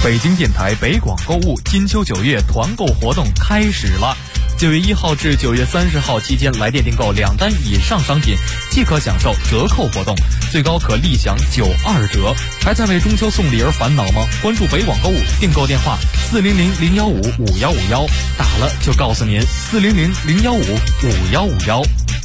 北京电台北广购物金秋9月团购活动开始了。9月1号至9月30号期间，来电订购2单以上商品即可享受折扣活动，最高可立享92折。还在为中秋送礼而烦恼吗？关注北广购物订购电话400-015-5151，打了就告诉您400-015-5151。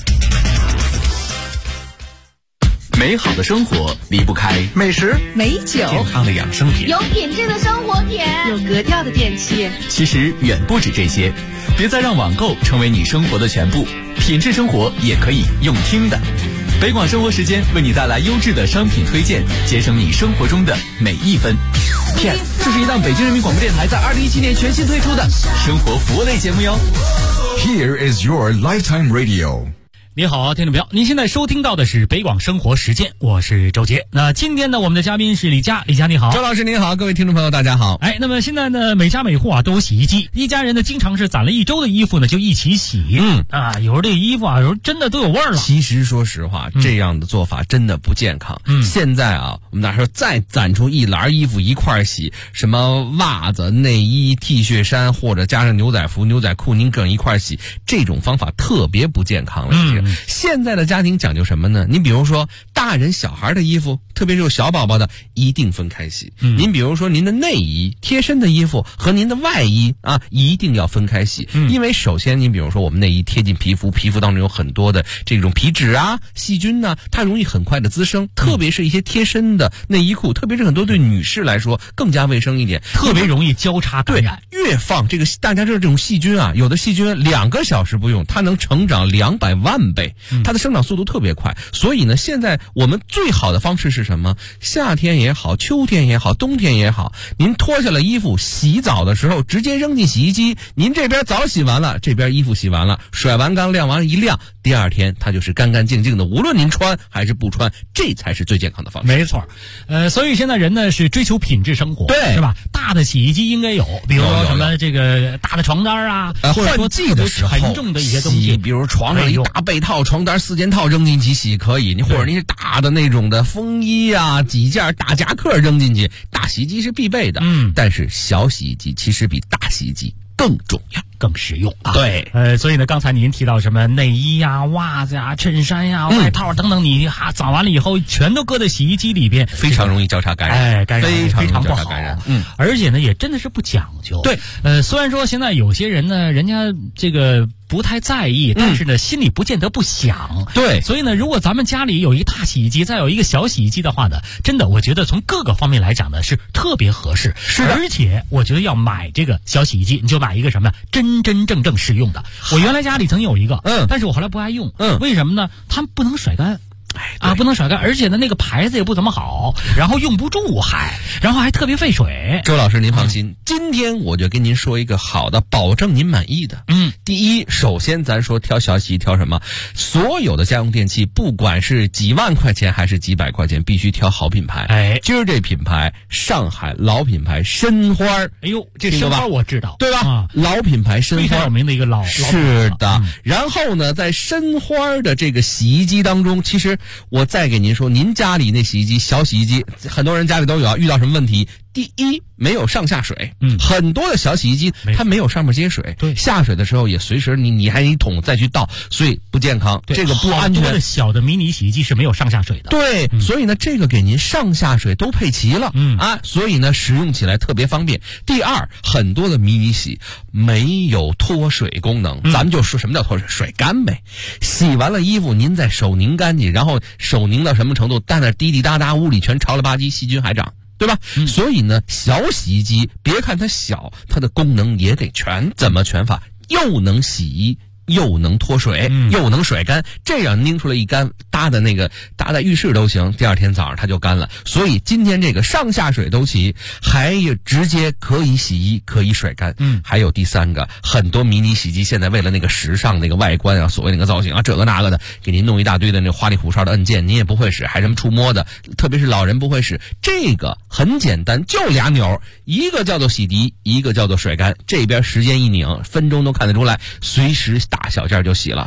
美好的生活离不开美食、 美酒、 健康的养生品， 有品质的生活品， 有格调的电器。 其实远不止这些，别再让网购成为你生活的全部，品质生活也可以用听的。北广生活时间为你带来优质的商品推荐，节省你生活中的每一分。Yes， 这是一档北京人民广播电台在2017年全新推出的生活服务类节目哟。 Here is your lifetime radio。 你好，听众朋友，您现在收听到的是北广生活时间，我是周杰。那今天呢，我们的嘉宾是李佳，李佳你好。 周老师您好，各位听众朋友大家好。 那么现在呢，每家每户都有洗衣机，一家人呢经常是攒了一周的衣服呢就一起洗。有时候这个衣服有时候真的都有味儿了。 其实说实话，这样的做法真的不健康。现在我们哪说再攒出一篮衣服一块洗，什么袜子、内衣、T 恤衫，或者加上牛仔服、牛仔裤，您跟一块洗，这种方法特别不健康了。现在的家庭讲究什么呢？你比如说大人小孩的衣服，特别是有小宝宝的，一定分开洗。您比如说您的内衣、贴身的衣服和您的外衣一定要分开洗。因为首先您比如说我们内衣贴近皮肤，皮肤当中有很多的这种皮脂细菌它容易很快的滋生，特别是一些贴身的内衣裤，特别是很多对女士来说更加卫生一点， 特别容易交叉感染。 越放这个大家知道这种细菌有的细菌2个小时不用，它能成长200万倍，它的生长速度特别快。所以呢，现在我们最好的方式是什么？夏天也好，秋天也好，冬天也好，您脱下了衣服，洗澡的时候直接扔进洗衣机，您这边澡洗完了，这边衣服洗完了，甩完缸晾完一晾，第二天它就是干干净净的，无论您穿还是不穿，这才是最健康的方式。 没错。所以现在人呢是追求品质生活， 对， 是吧？大的洗衣机应该有，比如说什么这个大的床单或者说换季的时候沉重的一些东西， 比如床上一大被套、床单4件套扔进去洗可以，或者你是大的那种的风衣几件大夹克扔进去，大洗衣机是必备的。但是小洗衣机其实比大洗衣机更重要、 更实用对， 所以呢，刚才您提到什么内衣袜子衬衫外套等等，你攒完了以后全都搁在洗衣机里边， 非常容易交叉感染， 非常不好。而且呢，也真的是不讲究。 对， 虽然说现在有些人呢，人家这个不太在意，但是呢，心里不见得不想。 对， 所以呢，如果咱们家里有一个大洗衣机，再有一个小洗衣机的话呢，真的，我觉得从各个方面来讲呢，是特别合适。 是的， 而且我觉得要买这个小洗衣机，你就买一个什么真正实用的。我原来家里曾有一个，但是我后来不爱用。为什么呢？它不能甩干。不能甩干，而且呢，那个牌子也不怎么好，然后用不住然后还特别费水。 周老师您放心，今天我就跟您说一个好的，保证您满意的。第一，首先咱说挑小洗衣挑什么？所有的家用电器，不管是几万块钱还是几百块钱，必须挑好品牌。今儿这品牌，上海老品牌申花。 这申花我知道， 对吧？老品牌申花， 非常有名的一个老是的。然后呢，在申花的这个洗衣机当中，其实我再给您说，您家里那洗衣机小洗衣机，很多人家里都有，遇到什么问题？第一，没有上下水，很多的小洗衣机它没有上面接水，下水的时候也随时你还一桶再去倒，所以不健康，这个不安全。 好多的小的迷你洗衣机是没有上下水的。 对，所以呢，这个给您上下水都配齐了，所以呢，使用起来特别方便。第二，很多的迷你洗没有脱水功能，咱们就说什么叫脱水？水干呗。洗完了衣服，您再手拧干净，然后手拧到什么程度，在那滴滴答答，屋里全潮了吧唧，细菌还长。对吧？所以呢，小洗衣机别看它小，它的功能也得全。怎么全法？又能洗衣，又能脱水，又能甩干，这样拧出来一干，搭在浴室都行，第二天早上它就干了。所以今天这个上下水都齐，还有直接可以洗衣，可以甩干。还有第三个，很多迷你洗衣机现在为了那个时尚那个外观所谓那个造型这个那个的，给您弄一大堆的那花里胡哨的按键，您也不会使，还什么触摸的，特别是老人不会使。这个很简单，就俩钮，一个叫做洗涤，一个叫做甩干。这边时间一拧，分钟都看得出来，随时打小件就洗了。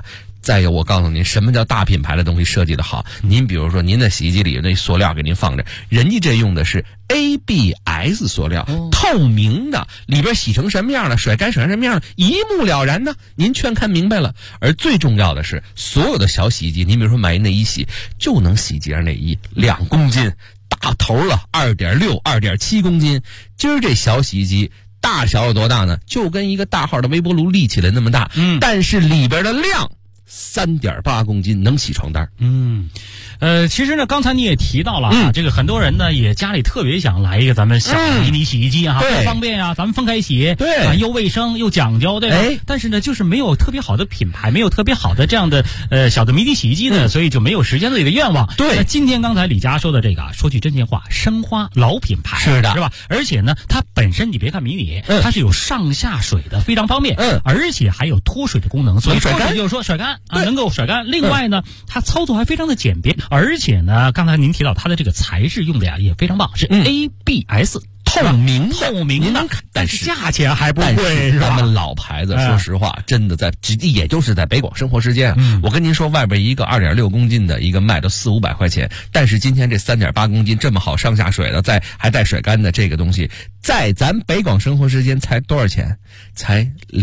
再有，我告诉您，什么叫大品牌的东西设计的好？您比如说，您的洗衣机里那塑料给您放着，人家这用的是 ABS 塑料，透明的，里边洗成什么样了，甩干甩成什么样了，一目了然呢。您全看明白了。而最重要的是，所有的小洗衣机，您比如说买一内衣洗，就能洗几件内衣，2公斤，大头了2.6、2.7公斤。今儿这小洗衣机大小有多大呢？就跟一个大号的微波炉立起来那么大，但是里边的量3.8公斤，能洗床单。 其实呢，刚才你也提到了啊，这个很多人呢也家里特别想来一个咱们小迷你洗衣机啊，多方便啊，咱们分开洗， 对啊，又卫生又讲究，对吧？但是呢，就是没有特别好的品牌，没有特别好的这样的小的迷你洗衣机呢，所以就没有实现这个愿望。 对， 那今天刚才李佳说的这个啊，说句真心话，申花老品牌是的， 是吧？而且呢，它本身你别看迷你，它是有上下水的，非常方便，而且还有脱水的功能，所以甩干就是说甩干啊，能够甩干。另外呢，它操作还非常的简便，而且呢，刚才您提到它的这个材质用的呀也非常棒，是 ABS。透明的，但是价钱还不贵，是吧？ 咱们老牌子，说实话，真的也就是在北广生活时间，我跟您说，外边一个2.6公斤的一个卖到400-500块钱，但是今天这3.8公斤这么好上下水的，还带甩干的这个东西，在咱北广生活时间才多少钱？才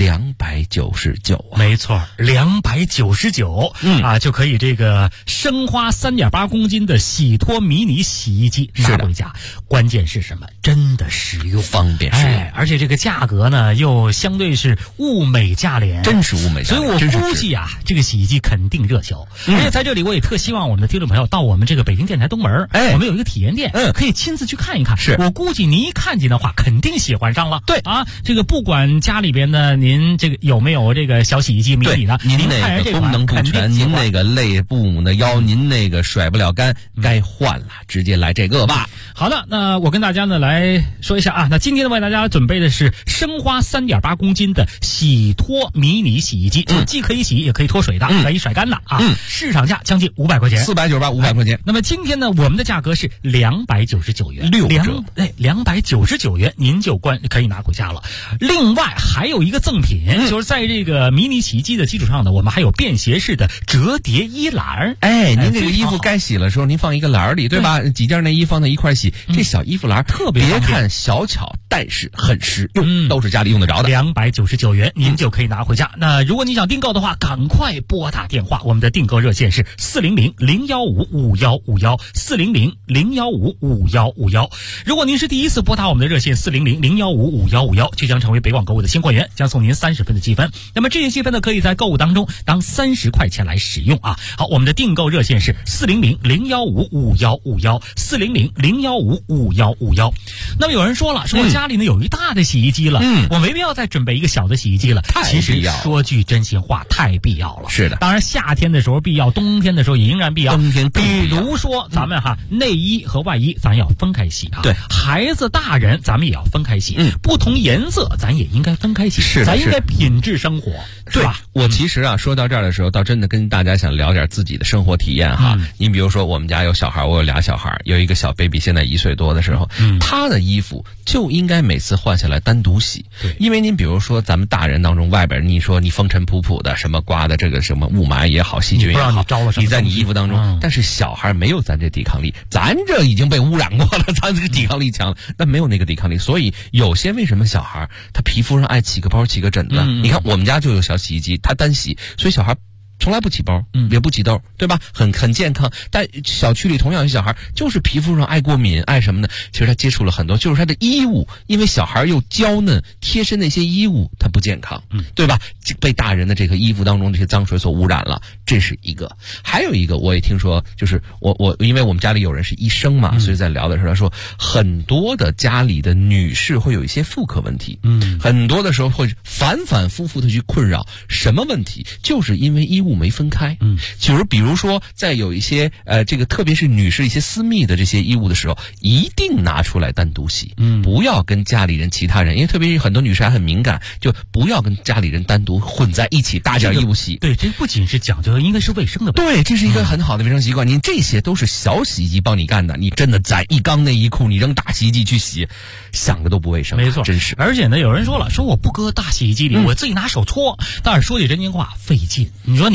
299啊！ 没错，299啊，就可以这个申花3.8公斤的洗脱迷你洗衣机拿回家。关键是什么？真的实用方便， 而且这个价格呢又相对是物美价廉， 真是物美价廉。 所以我估计啊，这个洗衣机肯定热销。而且在这里我也特希望我们的听众朋友到我们这个北京电台东门，我们有一个体验店，可以亲自去看一看。 是我估计您一看见的话，肯定喜欢上了。 对啊，这个不管家里边的您这个有没有这个小洗衣机迷你的， 您那个功能不全，您那个累不母的腰，您那个甩不了干，该换了，直接来这个吧。 好的，那我跟大家呢来说一下啊，那今天呢为大家准备的是申花3.8公斤的洗脱迷你洗衣机，既可以洗也可以脱水的，可以甩干的啊。市场价将近500块钱 ，498-500块钱。 那么今天呢，我们的价格是299元 ，6折 ，299元您就可以拿回家了。另外还有一个赠品，就是在这个迷你洗衣机的基础上呢，我们还有便携式的折叠衣篮。 您这个衣服该洗的时候，您放一个篮里，对吧？几件内衣放在一块洗，这小衣服篮特别别看小巧，但是很实用，都是家里用得着的。 299元您就可以拿回家。那如果你想订购的话，赶快拨打电话，我们的订购热线是400-015-5151，400-015-5151。如果您是第一次拨打我们的热线400-015-5151，就将成为北广购物的新会员，将送您30分的积分。那么这些积分呢，可以在购物当中当30块钱来使用啊。好，我们的订购热线是400-015-5151，400-015-5151。那么有人说了，说我家里呢有一大的洗衣机了，我没必要再准备一个小的洗衣机了。其实说句真心话，太必要了。 是的， 当然夏天的时候必要，冬天的时候也仍然必要。 冬天比如说咱们内衣和外衣咱要分开洗啊。 对， 孩子大人咱们也要分开洗。不同颜色咱也应该分开洗。 是， 咱应该品质生活，是吧？ 我其实啊说到这儿的时候，倒真的跟大家想聊点自己的生活体验哈。您比如说我们家有小孩，我有俩小孩，有一个小 baby 现在1岁多的时候，他的衣服就应该每次换下来单独洗。因为您比如说咱们大人当中，外边你说你风尘仆仆的，什么刮的这个什么雾霾也好，细菌也好，你在你衣服当中，但是小孩没有咱这抵抗力，咱这已经被污染过了，咱这抵抗力强了，但没有那个抵抗力，所以有些为什么小孩他皮肤上爱起个包起个疹子，你看我们家就有小洗衣机，他单洗，所以小孩从来不起包，也不起痘，对吧？很健康。但小区里同样有小孩，就是皮肤上爱过敏，爱什么呢？其实他接触了很多，就是他的衣物，因为小孩又娇嫩，贴身那些衣物它不健康，对吧？被大人的这个衣服当中这些脏水所污染了，这是一个。还有一个，我也听说，就是我因为我们家里有人是医生嘛，所以在聊的时候他说，很多的家里的女士会有一些妇科问题，很多的时候会反复的去困扰。什么问题？就是因为衣物没分开，就是比如说在有一些这个特别是女士一些私密的这些衣物的时候，一定拿出来单独洗，不要跟家里人其他人，因为特别是很多女士还很敏感，就不要跟家里人单独混在一起大件衣物洗。 对，这不仅是讲究，应该是卫生的。 对，这是一个很好的卫生习惯。您这些都是小洗衣机帮你干的，你真的攒一缸内衣裤，你扔大洗衣机去洗，想着都不卫生。 没错， 真是。 而且呢，有人说了，说我不搁大洗衣机里，我自己拿手搓，但是说句真心话，费劲。你说你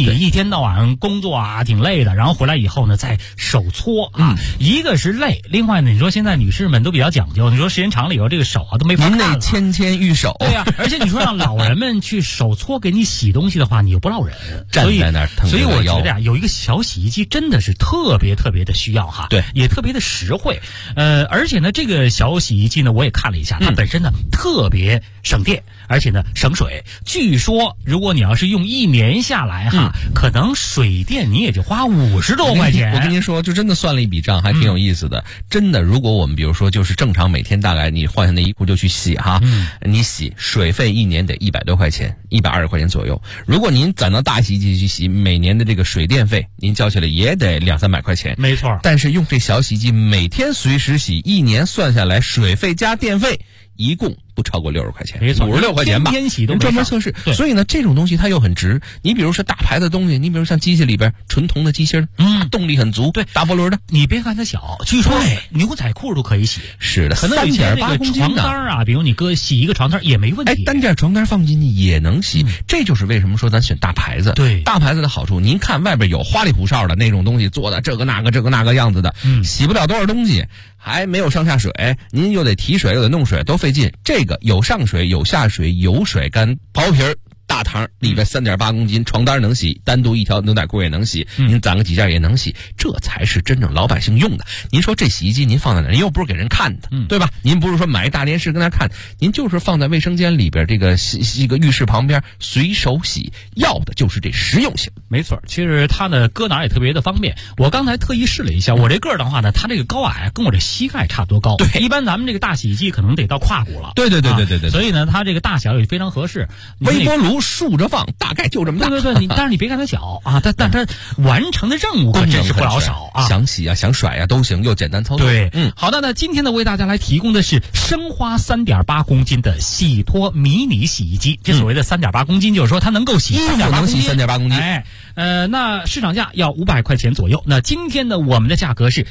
一天到晚工作啊挺累的，然后回来以后呢再手搓啊，一个是累，另外呢你说现在女士们都比较讲究，你说时间长了以后这个手啊都没法看了， 您得纤纤玉手。 对呀，而且你说让老人们去手搓给你洗东西的话，你又不落人， 站在那儿疼着腰。 所以我觉得呀，有一个小洗衣机真的是特别特别的需要哈， 对， 也特别的实惠。而且呢，这个小洗衣机呢，我也看了一下，它本身呢特别省电，而且呢省水。据说如果你要是用1年下来哈，可能水电你也就花50多块钱。 我跟您说，就真的算了一笔账，还挺有意思的。真的，如果我们比如说就是正常每天大概你换下那衣服就去洗哈，你洗水费1年得100多块钱，120块钱左右。如果您攒到大洗衣机去洗，每年的这个水电费您交起来也得200-300块钱。 没错。 但是用这小洗衣机每天随时洗，1年算下来水费加电费一共不超过60块钱， 没错 ，56块钱吧。 天天洗都专门测试，所以呢，这种东西它又很值。你比如说大牌的东西，你比如像机器里边纯铜的机芯，动力很足， 对， 大波轮的。 你别看它小，据说牛仔裤都可以洗。 是的， 可能以前 3.8公斤床单啊，比如你搁洗一个床单也没问题。 单件床单放进去也能洗，这就是为什么说咱选大牌子。 对， 大牌子的好处，您看外边有花里胡哨的那种东西做的这个那个样子的，洗不了多少东西。还没有上下水，您又得提水又得弄水，都费劲。这个有上水有下水有甩干薄皮儿大堂里边3.8公斤，床单能洗，单独一条牛仔裤也能洗，您攒个几件也能洗，这才是真正老百姓用的。您说这洗衣机您放在哪儿，您又不是给人看的，对吧？您不是说买一大电视跟那看，您就是放在卫生间里边这个一个浴室旁边随手洗，要的就是这实用性。 没错，其实它的搁哪儿也特别的方便。我刚才特意试了一下，我这个儿的话呢，它这个高矮跟我这膝盖差不多高。 对， 一般咱们这个大洗衣机可能得到胯骨了。 对， 所以呢，它这个大小也非常合适。 微波炉竖着放，大概就这么大。 对，但是你别看它小啊，但它完成的任务可真是不老少啊。 想洗啊，想甩啊都行，又简单操作。 对，好的，那今天呢为大家来提供的是生花3.8公斤的洗脱迷你洗衣机。这所谓的3.8公斤，就是说它能够洗3.8公斤。 3.8公斤。 那市场价要500块钱左右。那今天呢，我们的价格是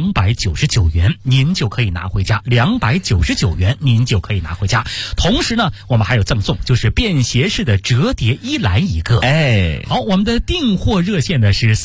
299元，您就可以拿回家。299元，您就可以拿回家。同时呢，我们还有赠送，就是便携式的折叠衣篮一个。好，我们的订货热线呢是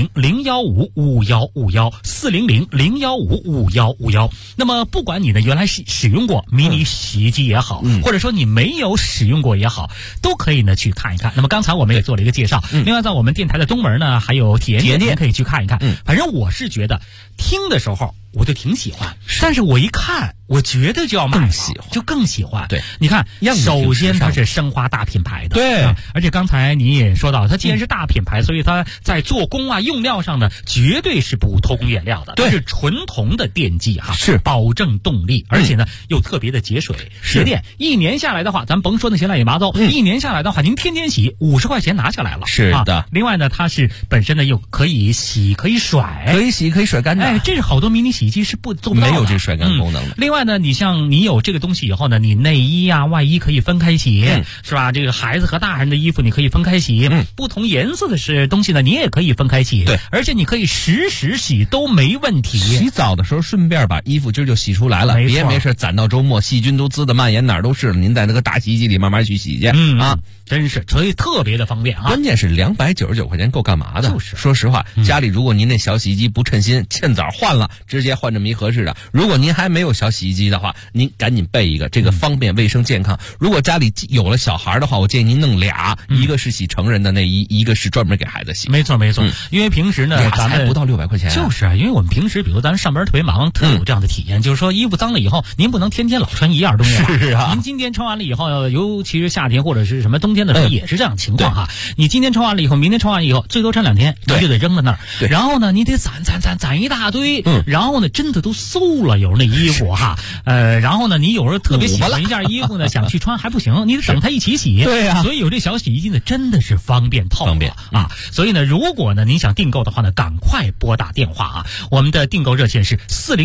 400-015-5151，400-015-5151。那么不管你呢原来使用过迷你洗衣机也好，或者说你没有使用过也好，都可以呢去看一看。那么刚才我们也做了一个介绍，另外在我们电台的东门呢还有体验店可以去看一看。反正我是觉得听的时候我就挺喜欢，但是我一看我觉得就要买，更喜欢。 对， 你看，首先它是生花大品牌的， 对， 而且刚才你也说到，它既然是大品牌，所以它在做工啊、用料上呢，绝对是不偷工减料的，它是纯铜的电机哈， 是保证动力，而且呢又特别的节水、节电。1年下来的话，咱甭说那些乱七八糟，1年下来的话，您天天洗，50块钱拿下来了。 是的。 另外呢，它是本身呢又可以洗、可以甩， 可以洗、可以甩干的。 这是好多迷你洗衣机是做不到的， 没有这甩干功能的。 另外呢，你像你有这个东西以后呢，你内衣啊、外衣可以分开洗，是吧？这个孩子和大人的衣服你可以分开洗，不同颜色的东西呢，你也可以分开洗。 对， 而且你可以实时洗都没问题。 洗澡的时候顺便把衣服今儿就洗出来了，别没事攒到周末，细菌都滋得蔓延哪儿都是了。您在那个大洗衣机里慢慢去洗去啊。 真是，所以特别的方便啊！ 关键是299块钱够干嘛的？ 就是， 说实话，家里如果您那小洗衣机不称心，趁早换了，直接换这么一合适的。如果您还没有小洗衣机的话，您赶紧备一个，这个方便、卫生、健康。如果家里有了小孩的话，我建议您弄俩，一个是洗成人的内衣，一个是专门给孩子洗。 没错，因为平时呢，咱们不到600块钱。 就是啊，因为我们平时，比如咱上班特别忙，特有这样的体验，就是说衣服脏了以后，您不能天天老穿一样东西。 是啊， 您今天穿完了以后，尤其是夏天或者是什么冬天的时候，也是这样情况哈。你今天穿完了以后，明天穿完了以后，最多穿2天，你就得扔在那儿。然后呢，你得攒一大堆，然后呢，真的都馊了，有那衣服哈。然后呢，你有时候特别喜欢一件衣服呢，想去穿还不行，你得等它一起洗。 对呀， 所以有这小洗衣机呢，真的是方便透了啊。所以呢，如果呢您想订购的话呢，赶快拨打电话啊，我们的订购热线是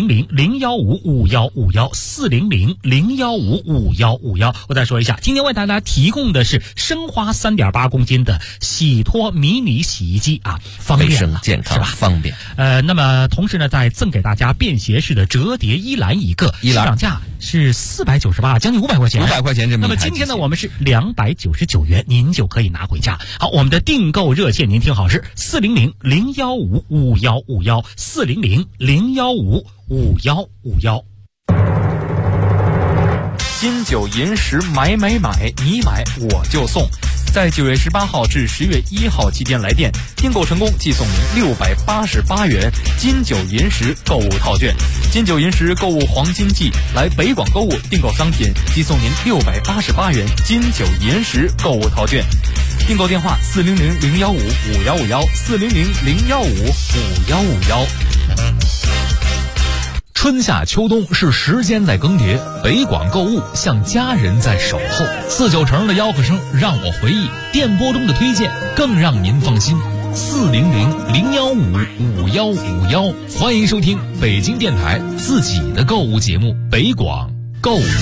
400-015-5151，400-015-5151。我再说一下，今天为大家提供的是生花3.8公斤的洗脱迷你洗衣机啊，方便了， 卫生健康是吧？ 方便。 那么同时呢，再赠给大家加便携式的折叠衣篮一个，市场价是498，将近500块钱。 500块钱这么一台机器。 那么今天呢，我们是299元，您就可以拿回家。好，我们的订购热线您听好是400-015-5151，400-015-5151。 金九银十买，你买我就送。在9月18号至10月1号期间来电订购成功，即送您688元金九银十购物套券。金九银十购物黄金季，来北广购物订购商品，即送您688元金九银十购物套券。订购电话400-015-5151，400-015-5151。 春夏秋冬是时间在更迭，北广购物像家人在守候。49成的吆喝声让我回忆，电波中的推荐更让您放心。400-015-5151，欢迎收听北京电台自己的购物节目北广购物。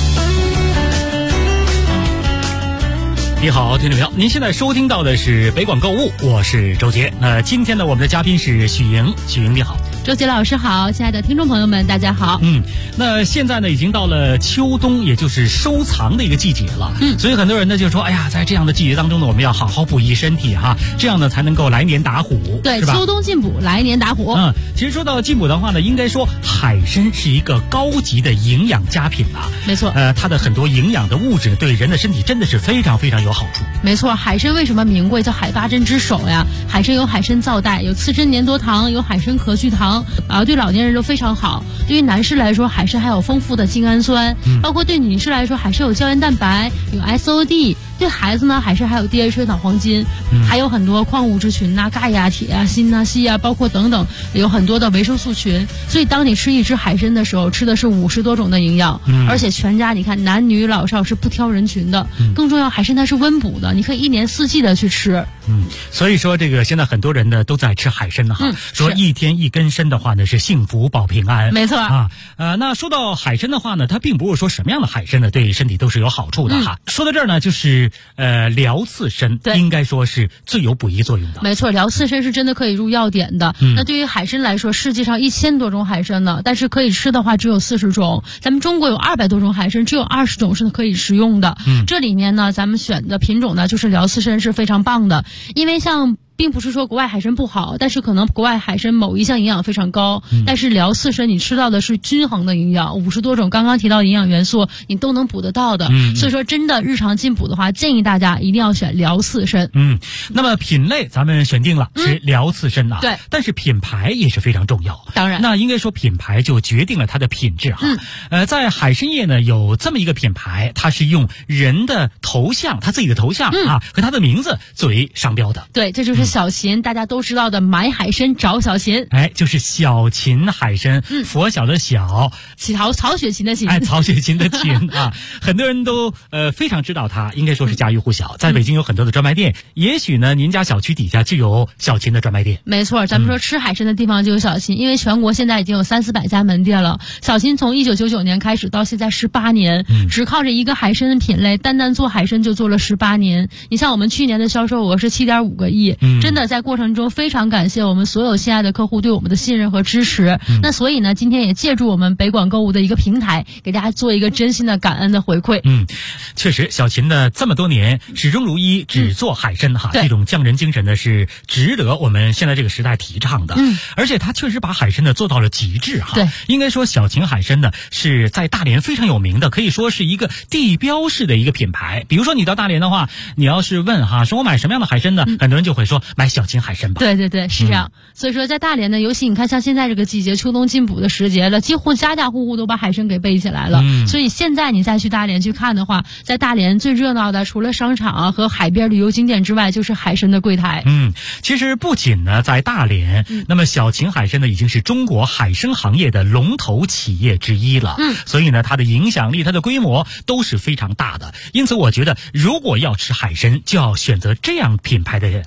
你好，听众朋友，您现在收听到的是北广购物，我是周杰。今天呢，我们的嘉宾是许莹，许莹你好。 周杰老师好，亲爱的听众朋友们，大家好。 那现在呢，已经到了秋冬，也就是收藏的一个季节了。所以很多人呢就说，哎呀，在这样的季节当中呢，我们要好好补益身体哈，这样呢才能够来年打虎。 对，秋冬进补，来年打虎。 其实说到进补的话呢，应该说海参是一个高级的营养佳品啊。 没错。 它的很多营养的物质对人的身体真的是非常非常有好处。 没错，海参为什么名贵，叫海八珍之首呀？海参有海参皂苷，有刺身粘多糖，有海参壳聚糖。对老年人都非常好。对于男士来说，海参还有丰富的精氨酸，包括对女士来说，海参有胶原蛋白，有 SOD。对孩子呢，海参还有 DHA 脑黄金，还有很多矿物质群呐，钙呀、铁啊、锌啊、硒啊，包括等等，有很多的维生素群。所以当你吃一只海参的时候，吃的是50多种的营养，而且全家你看男女老少是不挑人群的。更重要，海参它是温补的，你可以1年4季的去吃。 所以说这个现在很多人呢都在吃海参的哈，说1天1根参的话呢是幸福保平安。 没错啊。那说到海参的话呢，它并不是说什么样的海参呢对身体都是有好处的哈。说到这儿呢，就是辽刺参应该说是最有补益作用的。 没错，辽刺参是真的可以入药典的。那对于海参来说，世界上1000多种海参呢，但是可以吃的话只有40种。咱们中国有200多种海参，只有20种是可以食用的。这里面呢，咱们选的品种呢，就是辽刺参是非常棒的，因为像并不是说国外海参不好，但是可能国外海参某一项营养非常高，但是辽刺参你吃到的是均衡的营养，50多种刚刚提到的营养元素你都能补得到的。所以说真的日常进补的话，建议大家一定要选辽刺参。 那么品类咱们选定了是辽刺参啊， 对， 但是品牌也是非常重要。 当然， 那应该说品牌就决定了它的品质哈。在海参业呢有这么一个品牌，它是用人的头像，他自己的头像和他的名字作为商标的。 对，这就是小秦，大家都知道的买海参找小秦。 就是小秦海参，佛小的小， 曹雪芹的秦。 曹雪芹的秦啊，很多人都非常知道它，应该说是家喻户晓。在北京有很多的专卖店，也许呢您家小区底下就有小秦的专卖店。 没错，咱们说吃海参的地方就有小秦，因为全国现在已经有300-400家门店了。小秦从1999年开始到现在18年，只靠着一个海参的品类，单做海参就做了18年。你像我们去年的销售额是7.5个亿，真的在过程中非常感谢我们所有亲爱的客户对我们的信任和支持。那所以呢，今天也借助我们北广购物的一个平台，给大家做一个真心的感恩的回馈。 确实，小秦呢这么多年始终如一，只做海参哈，这种匠人精神呢是值得我们现在这个时代提倡的。而且他确实把海参呢做到了极致哈。 对， 应该说小秦海参呢是在大连非常有名的，可以说是一个地标式的一个品牌。比如说你到大连的话，你要是问哈，说我买什么样的海参呢？很多人就会说买小秦海参吧。 对，是这样。所以说在大连呢，尤其你看像现在这个季节，秋冬进补的时节了，几乎家家户户都把海参给备起来了。所以现在你再去大连去看的话，在大连最热闹的除了商场和海边旅游景点之外，就是海参的柜台。 其实不仅呢在大连，那么小秦海参呢已经是中国海参行业的龙头企业之一了。所以呢它的影响力、它的规模都是非常大的。因此我觉得如果要吃海参，就要选择这样品牌的海参。没错，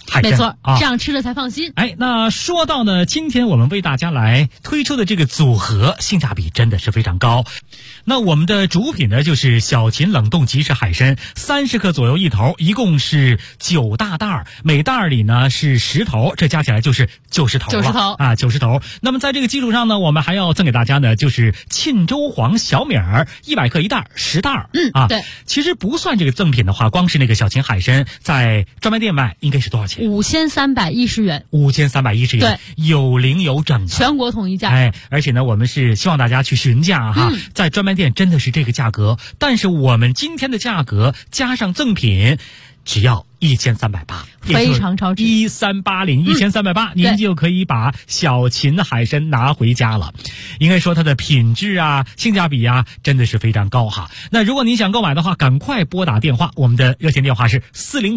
错啊，这样吃了才放心。 那说到呢，今天我们为大家来推出的这个组合性价比真的是非常高。那我们的主品呢就是小秦冷冻即食海参，30克左右一头，一共是9大袋，每袋里呢是10头，这加起来就是90头了90头。那么在这个基础上呢，我们还要赠给大家呢就是沁州黄小米儿100克一袋，10袋。 对。 其实不算这个赠品的话，光是那个小秦海参在专卖店卖应该是多少钱 ？5310元。 5310元， 对， 有零有整， 全国统一价。 而且呢，我们是希望大家去询价哈，在专卖店真的是这个价格，但是我们今天的价格加上赠品，只要1380， 非常超值 ，1380，1380，您就可以把小秦海参拿回家了。应该说它的品质啊、性价比啊，真的是非常高哈。那如果您想购买的话，赶快拨打电话，我们的热线电话是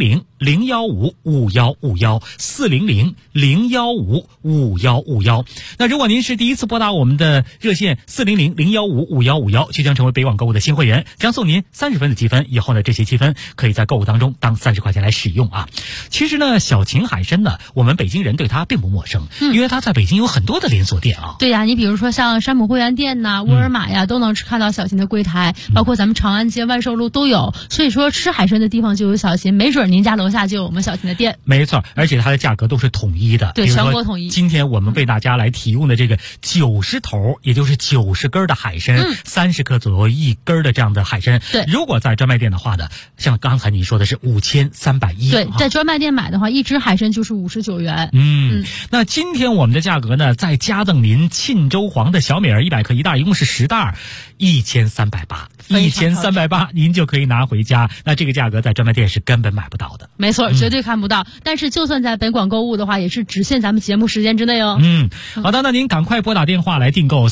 400-015-5151，400-015-5151。那如果您是第一次拨打我们的热线400-015-5151，就将成为北网购物的新会员，将送您30分的积分。以后呢，这些积分可以在购物当中当30块钱来使用啊。其实呢，小秦海参呢，我们北京人对它并不陌生，因为它在北京有很多的连锁店啊。 对呀，你比如说像山姆会员店呐、沃尔玛呀，都能看到小秦的柜台，包括咱们长安街、万寿路都有。所以说吃海参的地方就有小秦，没准您家楼下就有我们小秦的店。 没错，而且它的价格都是统一的， 对，全国统一。 今天我们为大家来提供的这个90头，也就是90根的海参，30克左右一根的这样的海参。 对， 如果在专卖店的话呢，像刚才你说的是5310。 对，在专卖店买的话，一只海参就是59元。 那今天我们的价格呢，再加赠您沁州黄的小米儿100克一袋，一共是10袋，1380，1380，您就可以拿回家。那这个价格在专卖店是根本买不到的。 没错，绝对看不到。但是就算在本馆购物的话，也是只限咱们节目时间之内哦。 好的，那您赶快拨打电话来订购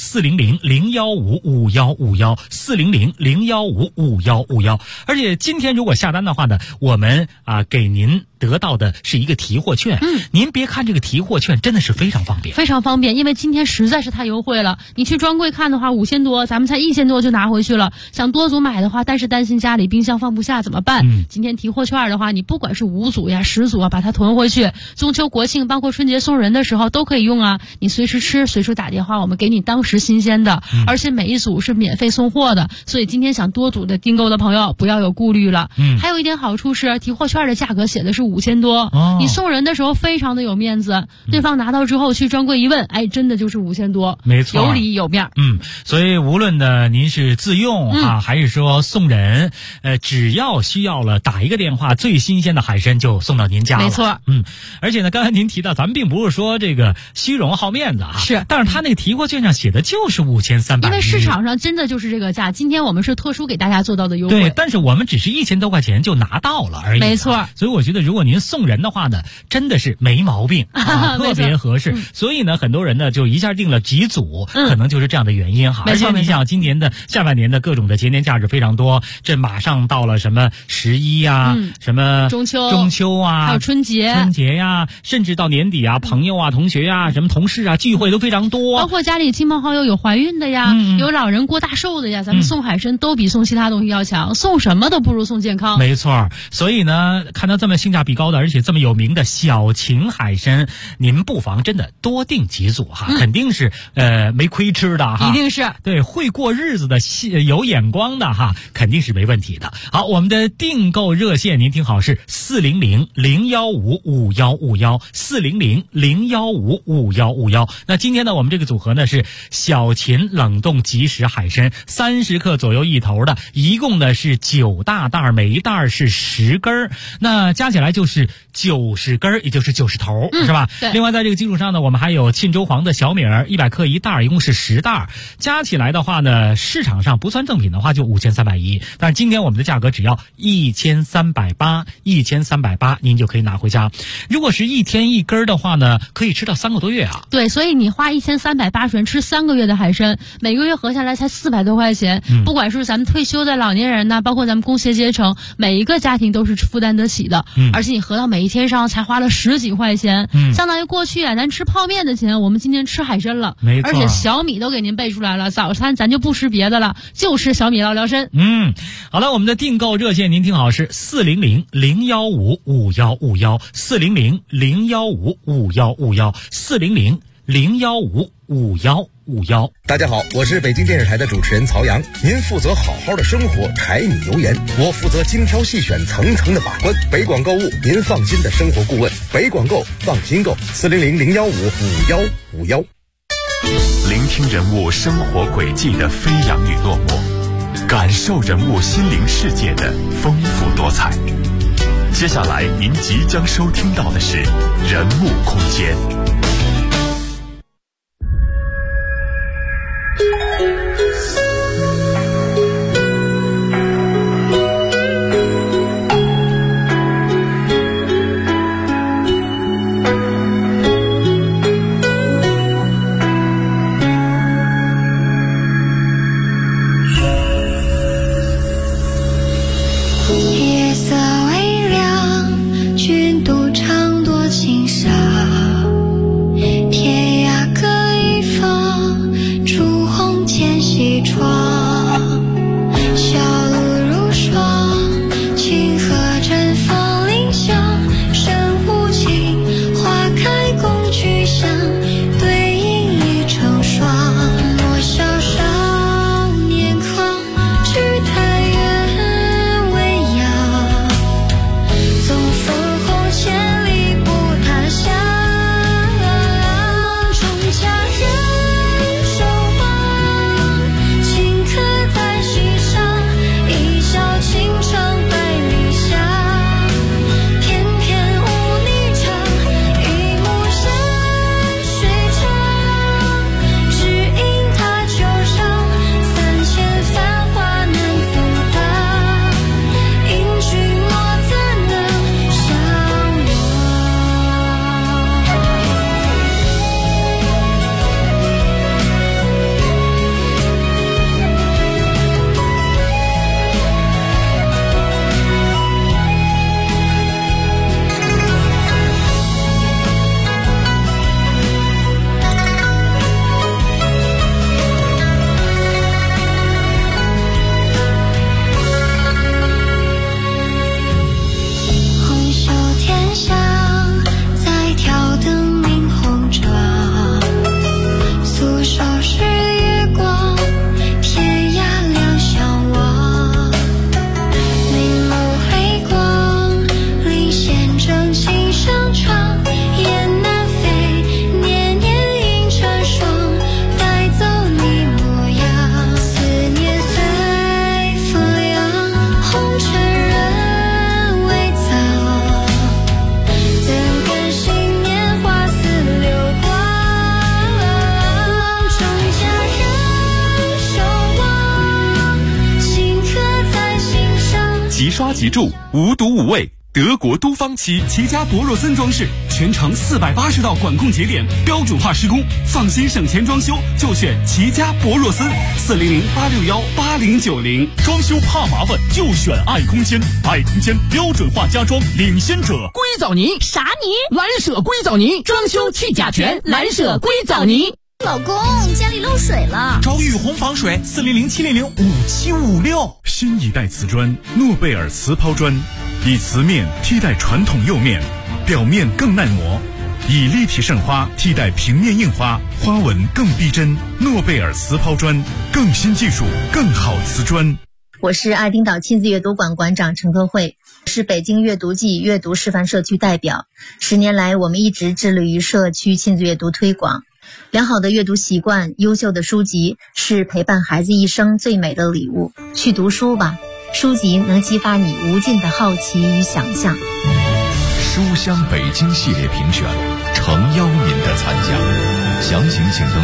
400-015-5151，400-015-5151。而且今天如果下单的话呢，我们给您得到的是一个提货券。您别看这个提货券真的是非常方便， 非常方便，因为今天实在是太优惠了。你去专柜看的话5000多，咱们才1000多就拿回去了。想多组买的话，但是担心家里冰箱放不下怎么办？今天提货券的话，你不管是5组呀、10组啊，把它囤回去。中秋国庆包括春节送人的时候都可以用啊。你随时吃随时打电话，我们给你当时新鲜的，而且每一组是免费送货的。所以今天想多组的订购的朋友不要有顾虑了。还有一点好处是提货券的价格写的是5000多，你送人的时候非常的有面子，对方拿到之后去专柜一问，真的就是5000多， 没错， 有理有面。 所以无论呢您是自用还是说送人，只要需要了打一个电话，最新鲜的海参就送到您家了。 没错。 而且呢，刚才您提到咱们并不是说这个虚荣好面子是， 但是他那个提货券上写的就是5300， 因为市场上真的就是这个价，今天我们是特殊给大家做到的优惠。 对，但是我们只是1000多块钱就拿到了而已。 没错。 所以我觉得如果您送人的话呢，真的是没毛病特别合适。所以呢，很多人呢就一下订了几组，可能就是这样的原因哈。而且你想，今年的下半年的各种的节年假日非常多，这马上到了什么11啊，什么中秋啊， 还有春节呀，甚至到年底啊，朋友啊、同学呀、什么同事啊，聚会都非常多。 包括家里亲朋好友有怀孕的呀，有老人过大寿的呀，咱们送海参都比送其他东西要强，送什么都不如送健康。 没错，所以呢，看到这么性价比高的，而且这么有名的小秦海参，您不妨真的多订几组哈，肯定是没亏吃的哈， 一定是对会过日子的、有眼光的哈，肯定是没问题的。好，我们的订购热线您听好是400-015-5151，400-015-5151。那今天呢，我们这个组合呢是小秦冷冻即食海参，30克左右一头的，一共呢是9大袋，每一袋是10根，那加起来就是90根，也就是90头，是吧？ 对。 另外在这个基础上呢，我们还有沁州黄的小米儿100克一袋，一共是10袋，加起来的话呢，市场上不算赠品的话就5310，但是今天我们的价格只要1380，1380您就可以拿回家。如果是1天1根的话呢，可以吃到3个多月啊。 对，所以你花1380元吃3个月的海参，每个月合下来才400多块钱。不管是咱们退休的老年人呢，包括咱们工薪阶层，每一个家庭都是负担得起的。而且且你合到每一天上才花了10几块钱，相当于过去咱吃泡面的钱，我们今天吃海参了， 没错， 而且小米都给您备出来了，早餐咱就不吃别的了，就吃小米捞辽参。 好了，我们的订购热线您听好是400-015-5151，400-015-5151，400-015-5151。 大家好，我是北京电视台的主持人曹阳。您负责好好的生活，柴米油盐，我负责精挑细选，层层的把关。北广购物，您放心的生活顾问。北广购，放心购，400-015-5151。 聆听人物生活轨迹的飞扬与落寞，感受人物心灵世界的丰富多彩。接下来您即将收听到的是人物空间。 即刷即住，无毒无味。德国都芳齐家博若森装饰，全长480道管控节点，标准化施工，放心省钱装修就选齐家博若森，400-861-8090。装修怕麻烦就选爱空间，爱空间标准化家装领先者。 硅藻泥啥泥？蓝舍硅藻泥，装修去甲醛，蓝舍硅藻泥。 老公，家里漏水了， 找雨虹防水，400-700-5756。新一代瓷砖诺贝尔瓷抛砖，以瓷面替代传统釉面，表面更耐磨，以立体渗花替代平面硬花，花纹更逼真。诺贝尔瓷抛砖，更新技术，更好瓷砖。 我是爱丁岛亲子阅读馆馆长陈科慧，是北京阅读季阅读示范社区代表。10年来，我们一直致力于社区亲子阅读推广。良好的阅读习惯，优秀的书籍是陪伴孩子一生最美的礼物。去读书吧，书籍能激发你无尽的好奇与想象。 书香北京系列评选，诚邀您的参加，详情请登